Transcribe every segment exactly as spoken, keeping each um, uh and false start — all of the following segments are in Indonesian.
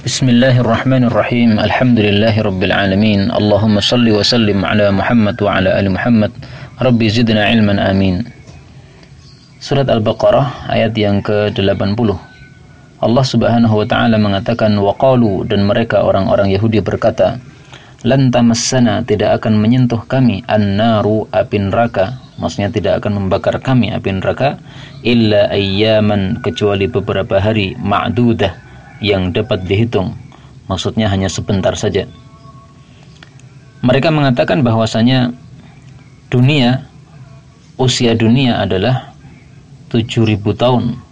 Bismillahirrahmanirrahim. Alhamdulillahirabbil alamin. Allahumma shalli wa sallim ala Muhammad wa ala ali Muhammad. Rabbi zidna ilman amin. Surat Al-Baqarah ayat yang ke delapan puluh. Allah Subhanahu wa taala mengatakan waqalu, dan mereka orang-orang Yahudi berkata, lan tamassana, tidak akan menyentuh kami an-naru, api neraka. Maksudnya tidak akan membakar kami api neraka illa ayyaman, kecuali beberapa hari ma'dudah yang dapat dihitung, maksudnya hanya sebentar saja. Mereka mengatakan bahwasanya dunia, usia dunia adalah tujuh ribu tahun.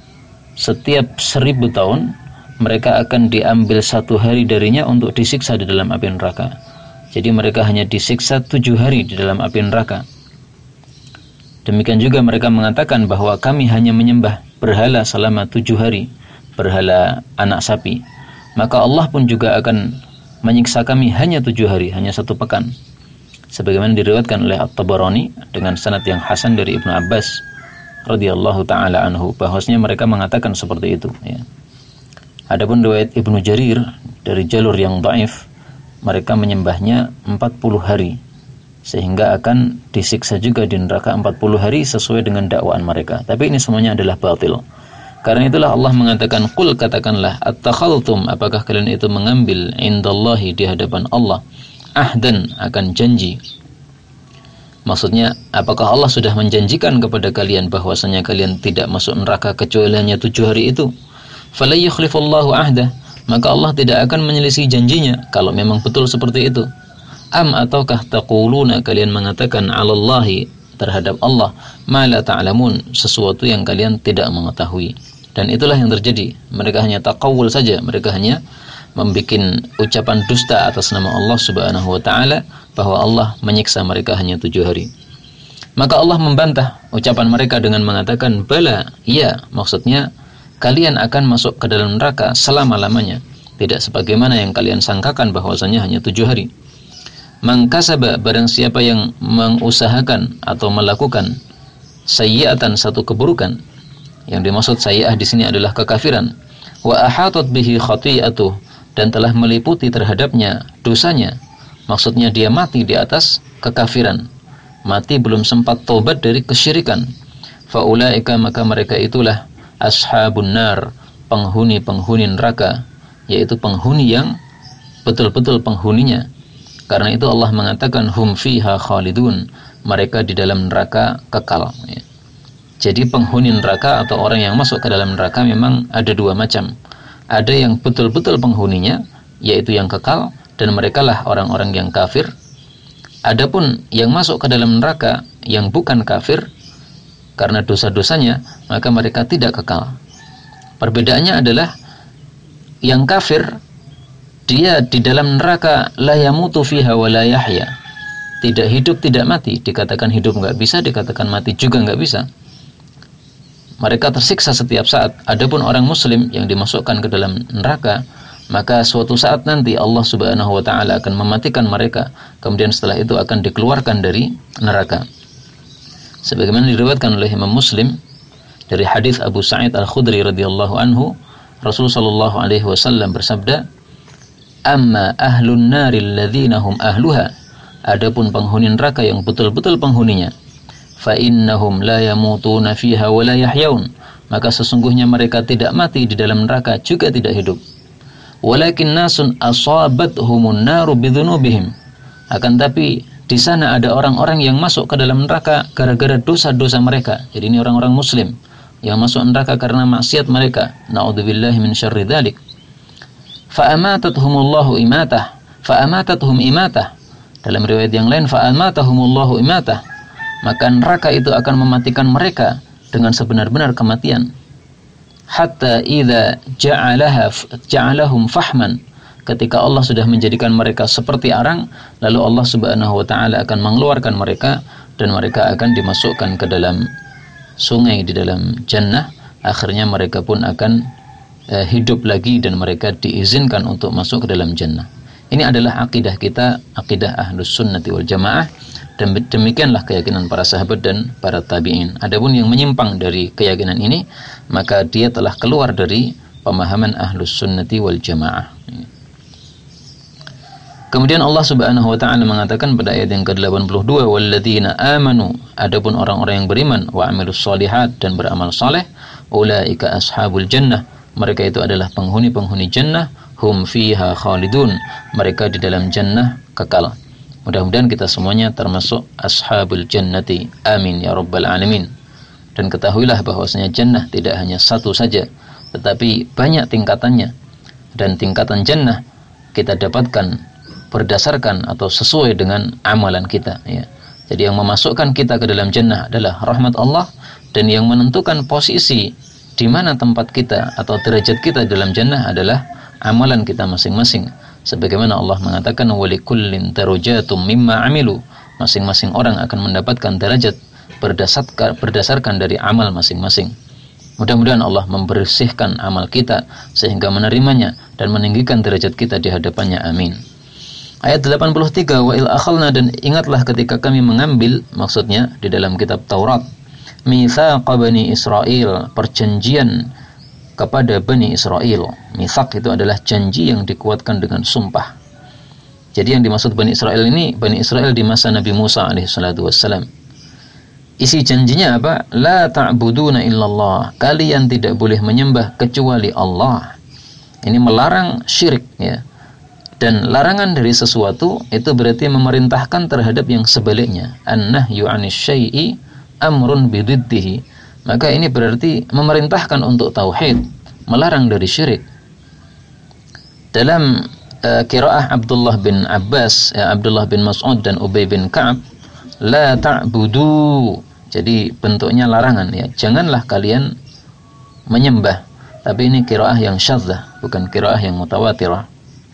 Setiap seribu tahun mereka akan diambil satu hari darinya untuk disiksa di dalam api neraka. Jadi mereka hanya disiksa tujuh hari di dalam api neraka. Demikian juga mereka mengatakan bahwa kami hanya menyembah berhala selama tujuh hari, berhala anak sapi, maka Allah pun juga akan menyiksa kami hanya tujuh hari, hanya satu pekan. Sebagaimana diriwayatkan oleh At-Tabarani dengan sanad yang hasan dari Ibnu Abbas radhiyallahu taala anhu, bahwasanya mereka mengatakan seperti itu. Ya. Adapun riwayat Ibnu Jarir dari jalur yang dhaif, mereka menyembahnya empat puluh hari, sehingga akan disiksa juga di neraka empat puluh hari sesuai dengan dakwaan mereka. Tapi ini semuanya adalah batil. Karena itulah Allah mengatakan, qul, katakanlah, attakhaltum, apakah kalian itu mengambil indallahi, di hadapan Allah, ahdan, akan janji. Maksudnya, apakah Allah sudah menjanjikan kepada kalian bahwasanya kalian tidak masuk neraka kecuali hanya tujuh hari itu? Fala yukhlifullahu ahdah, maka Allah tidak akan menyelisih janjinya kalau memang betul seperti itu. Am, ataukah taquluna, kalian mengatakan alallahi, terhadap Allah, ma la ta'lamun, sesuatu yang kalian tidak mengetahui. Dan itulah yang terjadi. Mereka hanya taqawul saja, mereka hanya membuat ucapan dusta atas nama Allah Subhanahu wa taala bahwa Allah menyiksa mereka hanya tujuh hari. Maka Allah membantah ucapan mereka dengan mengatakan, bala, ya, maksudnya kalian akan masuk ke dalam neraka selama-lamanya, tidak sebagaimana yang kalian sangkakan bahwasanya hanya tujuh hari. Mangkasaba, barang siapa yang mengusahakan atau melakukan sayyi'atan, satu keburukan. Yang dimaksud sayyi'ah di sini adalah kekafiran. Wa ahatat bihi khati'atuh, dan telah meliputi terhadapnya dosanya. Maksudnya dia mati di atas kekafiran, mati belum sempat taubat dari kesyirikan. Fa ulaika, maka mereka itulah ashabun nar, penghuni-penghuni neraka, yaitu penghuni yang betul-betul penghuninya. Karena itu Allah mengatakan hum fiha khalidun, mereka di dalam neraka kekal. Ya. Jadi penghuni neraka atau orang yang masuk ke dalam neraka memang ada dua macam. Ada yang betul-betul penghuninya, yaitu yang kekal, dan merekalah orang-orang yang kafir. Adapun yang masuk ke dalam neraka yang bukan kafir karena dosa-dosanya, maka mereka tidak kekal. Perbedaannya adalah yang kafir, dia di dalam neraka la yamutu fiha wa la yahya, tidak hidup tidak mati. Dikatakan hidup enggak bisa, dikatakan mati juga enggak bisa. Mereka tersiksa setiap saat. Adapun orang muslim yang dimasukkan ke dalam neraka, maka suatu saat nanti Allah Subhanahu wa taala akan mematikan mereka, kemudian setelah itu akan dikeluarkan dari neraka. Sebagaimana diriwayatkan oleh Imam Muslim dari hadis Abu Sa'id Al-Khudri radhiyallahu anhu, Rasulullah sallallahu alaihi wasallam bersabda, amma ahlun naril ladzina hum ahluha, adapun penghuni neraka yang betul-betul penghuninya, fa innahum la yamutuna fiha wa la yahyaun, maka sesungguhnya mereka tidak mati di dalam neraka juga tidak hidup. Walakin nasun asabathumun naru bidzunubihim, akan tapi di sana ada orang-orang yang masuk ke dalam neraka gara-gara dosa-dosa mereka. Jadi ini orang-orang muslim yang masuk neraka karena maksiat mereka. Na'udzubillahi min syarri dzalik. Fa'amatathumullahu imatah, fa'amatathum imatah. Dalam riwayat yang lain, fa'amatahumullahu imatah, maka neraka itu akan mematikan mereka dengan sebenar-benar kematian. Hatta idza ja'alaha ja'alahum fahman, ketika Allah sudah menjadikan mereka seperti arang, lalu Allah Subhanahu wa taala akan mengeluarkan mereka dan mereka akan dimasukkan ke dalam sungai di dalam jannah. Akhirnya mereka pun akan hidup lagi dan mereka diizinkan untuk masuk ke dalam jannah. Ini adalah akidah kita, akidah Ahlus Sunnati wal Jamaah, dan demikianlah keyakinan para sahabat dan para tabi'in. Adapun yang menyimpang dari keyakinan ini, maka dia telah keluar dari pemahaman Ahlus Sunnati wal Jamaah. Kemudian Allah Subhanahu wa taala mengatakan pada ayat yang ke delapan puluh dua, walladzina amanu, adapun orang-orang yang beriman, wa amilus shalihat, dan beramal saleh, ulaika ashabul jannah, mereka itu adalah penghuni-penghuni jannah, hum fiha khalidun, mereka di dalam jannah kekal. Mudah-mudahan kita semuanya termasuk ashabul jannati. Amin ya rabbal alamin. Dan ketahuilah bahwasanya jannah tidak hanya satu saja, tetapi banyak tingkatannya. Dan tingkatan jannah kita dapatkan berdasarkan atau sesuai dengan amalan kita, ya. Jadi yang memasukkan kita ke dalam jannah adalah rahmat Allah, dan yang menentukan posisi di mana tempat kita atau derajat kita dalam jannah adalah amalan kita masing-masing. Sebagaimana Allah mengatakan walikullin darajatum mimma amilu, masing-masing orang akan mendapatkan derajat berdasarkan berdasarkan dari amal masing-masing. Mudah-mudahan Allah membersihkan amal kita sehingga menerimanya dan meninggikan derajat kita di hadapannya. Amin. Ayat delapan puluh tiga, wa il akhalna, dan ingatlah ketika kami mengambil, maksudnya di dalam kitab Taurat, mitsaqa bani Israil, perjanjian kepada Bani Israel. Mitsaq itu adalah janji yang dikuatkan dengan sumpah. Jadi yang dimaksud Bani Israel ini Bani Israel di masa Nabi Musa alaihi salatu wassalam. Isi janjinya apa? La ta'buduna illallah, kalian tidak boleh menyembah kecuali Allah. Ini melarang syirik, ya. Dan larangan dari sesuatu itu berarti memerintahkan terhadap yang sebaliknya. An-nahyu 'anis syai'i amrun bididdihi. Maka ini berarti memerintahkan untuk tauhid, melarang dari syirik. Dalam uh, qiraah Abdullah bin Abbas, ya, Abdullah bin Mas'ud dan Ubay bin Ka'ab, la ta'budu. Jadi bentuknya larangan, ya. Janganlah kalian menyembah. Tapi ini qiraah yang syadzah, bukan qiraah yang mutawatirah.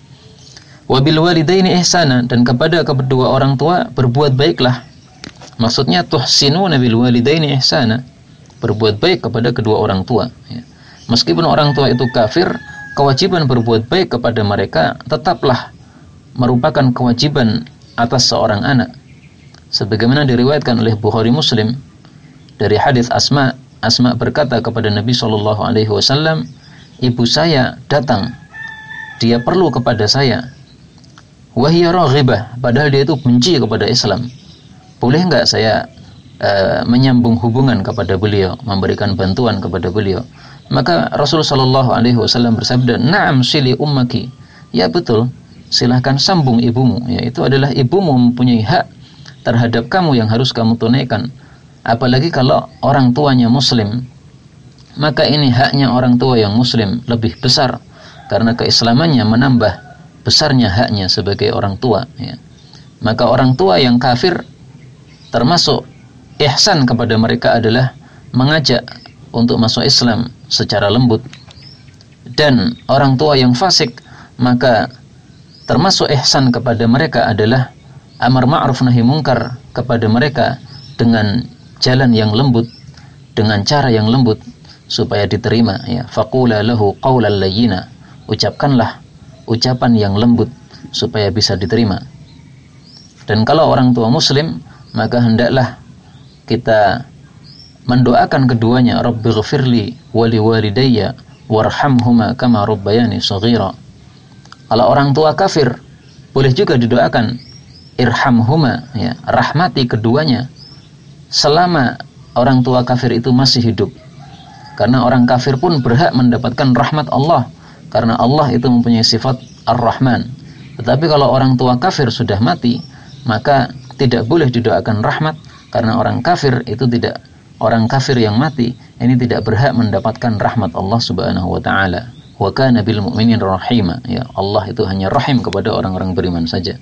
Wabil walidaini ihsana, dan kepada kedua orang tua berbuat baiklah. Maksudnya tuhsinuna bil walidaini ihsana, berbuat baik kepada kedua orang tua, ya. Meskipun orang tua itu kafir, kewajiban berbuat baik kepada mereka tetaplah merupakan kewajiban atas seorang anak. Sebagaimana diriwayatkan oleh Bukhari Muslim dari hadis Asma, Asma berkata kepada Nabi shallallahu alaihi wasallam, ibu saya datang, dia perlu kepada saya, wahiyya raghibah, padahal dia itu benci kepada Islam. Boleh enggak saya uh, menyambung hubungan kepada beliau, memberikan bantuan kepada beliau? Maka Rasul sallallahu alaihi wasallam bersabda, "Na'am sili ummaki." Ya betul, silahkan sambung ibumu. Ya, itu adalah ibumu mempunyai hak terhadap kamu yang harus kamu tunaikan. Apalagi kalau orang tuanya muslim, maka ini haknya orang tua yang muslim lebih besar, karena keislamannya menambah besarnya haknya sebagai orang tua, ya. Maka orang tua yang kafir, termasuk ihsan kepada mereka adalah mengajak untuk masuk Islam secara lembut. Dan orang tua yang fasik, maka termasuk ihsan kepada mereka adalah amar ma'ruf nahi munkar kepada mereka dengan jalan yang lembut, dengan cara yang lembut supaya diterima, ya. Faqula lahu qawlan layyina, ucapkanlah ucapan yang lembut supaya bisa diterima. Dan kalau orang tua muslim, maka hendaklah kita mendoakan keduanya, Rabbighfirli wa liwalidayya warhamhuma kama rabbayani shaghira. Kalau orang tua kafir, boleh juga didoakan irhamhuma, ya, rahmati keduanya selama orang tua kafir itu masih hidup. Karena orang kafir pun berhak mendapatkan rahmat Allah, karena Allah itu mempunyai sifat Ar-Rahman. Tetapi kalau orang tua kafir sudah mati, maka tidak boleh didoakan rahmat, karena orang kafir itu tidak, orang kafir yang mati ini tidak berhak mendapatkan rahmat Allah Subhanahu wa taala. Wa kana bil mu'minin rahima, ya, Allah itu hanya rahim kepada orang-orang beriman saja.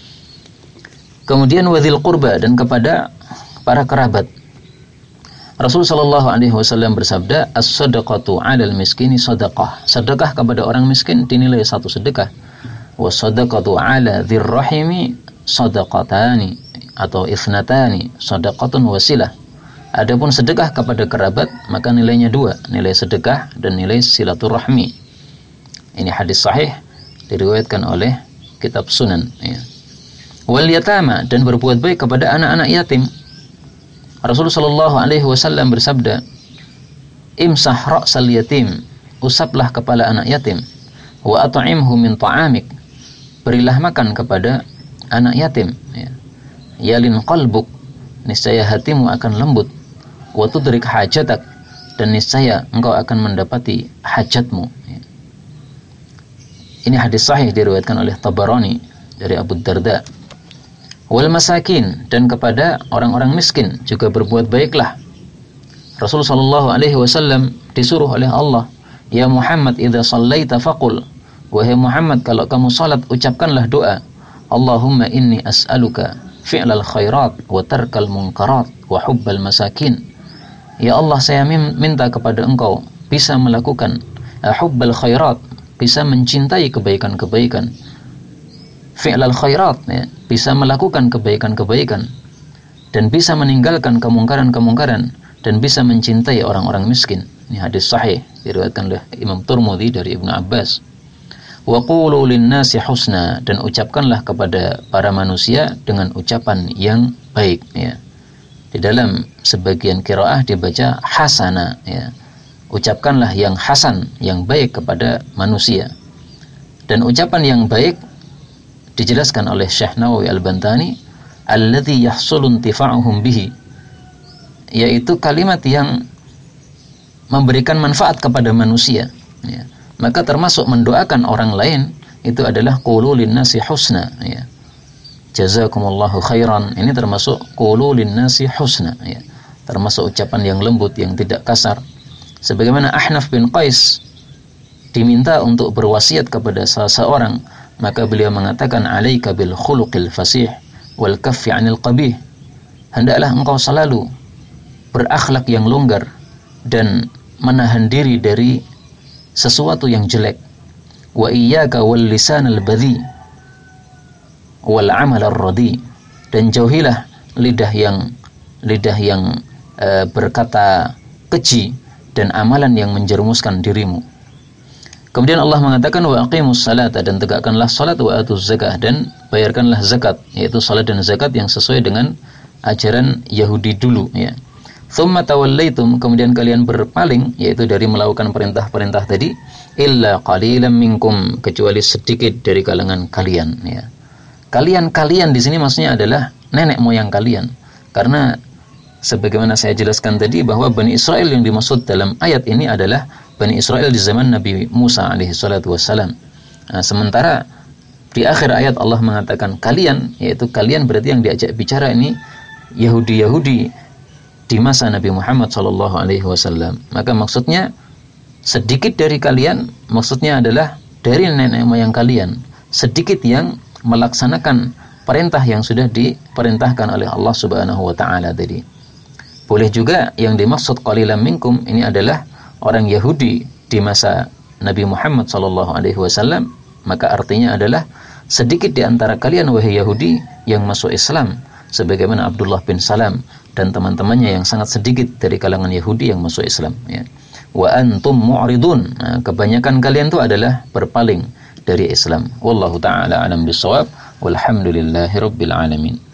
Kemudian wadzil qurba, dan kepada para kerabat. Rasul sallallahu alaihi wasallam bersabda, as-sadaqatu 'alal miskini sadaqah. Sedekah kepada orang miskin dinilai satu sedekah. Was sadaqatu 'ala dzir rahimi sadaqatani, atau ithnatani, sadaqatun wasilah. Adapun sedekah kepada kerabat, maka nilainya dua, nilai sedekah dan nilai silaturahmi. Ini hadis sahih diriwayatkan oleh kitab Sunan, ya. Wal yatama, dan berbuat baik kepada anak-anak yatim. Rasulullah sallallahu alaihi wasallam bersabda, imsah ra'sal yatim usaplah kepala anak yatim. Wa at'imhu min ta'amik, berilah makan kepada anak yatim, ya. Yalin qalbuk, niscaya hatimu akan lembut. Wa tudrik hajatak, dan niscaya engkau akan mendapati hajatmu, ya. Ini hadis sahih diriwayatkan oleh Tabarani dari Abu Darda. Wal masakin, dan kepada orang-orang miskin juga berbuat baiklah. Rasul sallallahu alaihi wasallam disuruh oleh Allah, ya Muhammad idza shallaita faqul, wahai Muhammad kalau kamu salat ucapkanlah doa, Allahumma inni as'aluka fi'lal khairat wa tarkal munkarat wa hubbal masakin. Ya Allah, saya minta kepada engkau bisa melakukan hubbal khairat, bisa mencintai kebaikan-kebaikan, fi'lal khairat, ya, bisa melakukan kebaikan-kebaikan, dan bisa meninggalkan kemungkaran-kemungkaran, dan bisa mencintai orang-orang miskin. Ini hadis sahih diriwayatkan oleh Imam Tirmidzi dari Ibnu Abbas. Wa qulu lin-nasi husna, dan ucapkanlah kepada para manusia dengan ucapan yang baik, ya. Di dalam sebagian qiraah dibaca hasana, ya. Ucapkanlah yang hasan, yang baik kepada manusia. Dan ucapan yang baik dijelaskan oleh Syekh Nawawi Al-Bantani, alladzi yahsulu intifa'uhum bihi, yaitu kalimat yang memberikan manfaat kepada manusia, ya. Maka termasuk mendoakan orang lain itu adalah qulu lin-nasi husna, ya. Jazakumullahu khairan, ini termasuk qulu lin-nasi husna, ya. Termasuk ucapan yang lembut, yang tidak kasar. Sebagaimana Ahnaf bin Qais diminta untuk berwasiat kepada salah seorang, maka beliau mengatakan alaika bil khuluqil fasih wal kaffi 'anil qabih. Hendaklah engkau selalu berakhlak yang longgar dan menahan diri dari sesuatu yang jelek. Wa iyyaka wal lisanal badhi wal 'amal ar-radi, dan jauhilah lidah yang lidah yang e, berkata keji dan amalan yang menjerumuskan dirimu. Kemudian Allah mengatakan wa aqimus salata, dan tegakkanlah salat, wa atuz zakah, dan bayarkanlah zakat, yaitu salat dan zakat yang sesuai dengan ajaran Yahudi dulu, ya. Tsumma tawallaitum, kemudian kalian berpaling, yaitu dari melakukan perintah-perintah tadi, illa qalilan minkum, kecuali sedikit dari kalangan kalian, ya. Kalian-kalian di sini maksudnya adalah nenek moyang kalian, karena sebagaimana saya jelaskan tadi bahwa Bani Israel yang dimaksud dalam ayat ini adalah Bani Israel di zaman Nabi Musa alaihi salatu wassalam. Nah, sementara di akhir ayat Allah mengatakan kalian, yaitu kalian berarti yang diajak bicara ini Yahudi-Yahudi di masa Nabi Muhammad sallallahu alaihi wasallam. Maka maksudnya sedikit dari kalian, maksudnya adalah dari nenek moyang kalian, sedikit yang melaksanakan perintah yang sudah diperintahkan oleh Allah Subhanahu wa taala tadi. Boleh juga yang dimaksud qalilan minkum ini adalah orang Yahudi di masa Nabi Muhammad sallallahu alaihi wasallam, maka artinya adalah sedikit di antara kalian wahai Yahudi yang masuk Islam, sebagaimana Abdullah bin Salam dan teman-temannya yang sangat sedikit dari kalangan Yahudi yang masuk Islam, ya. Wa antum mu'ridun, nah, kebanyakan kalian itu adalah berpaling dari Islam. Wallahu taala alam bissawab, walhamdulillahirabbil alamin.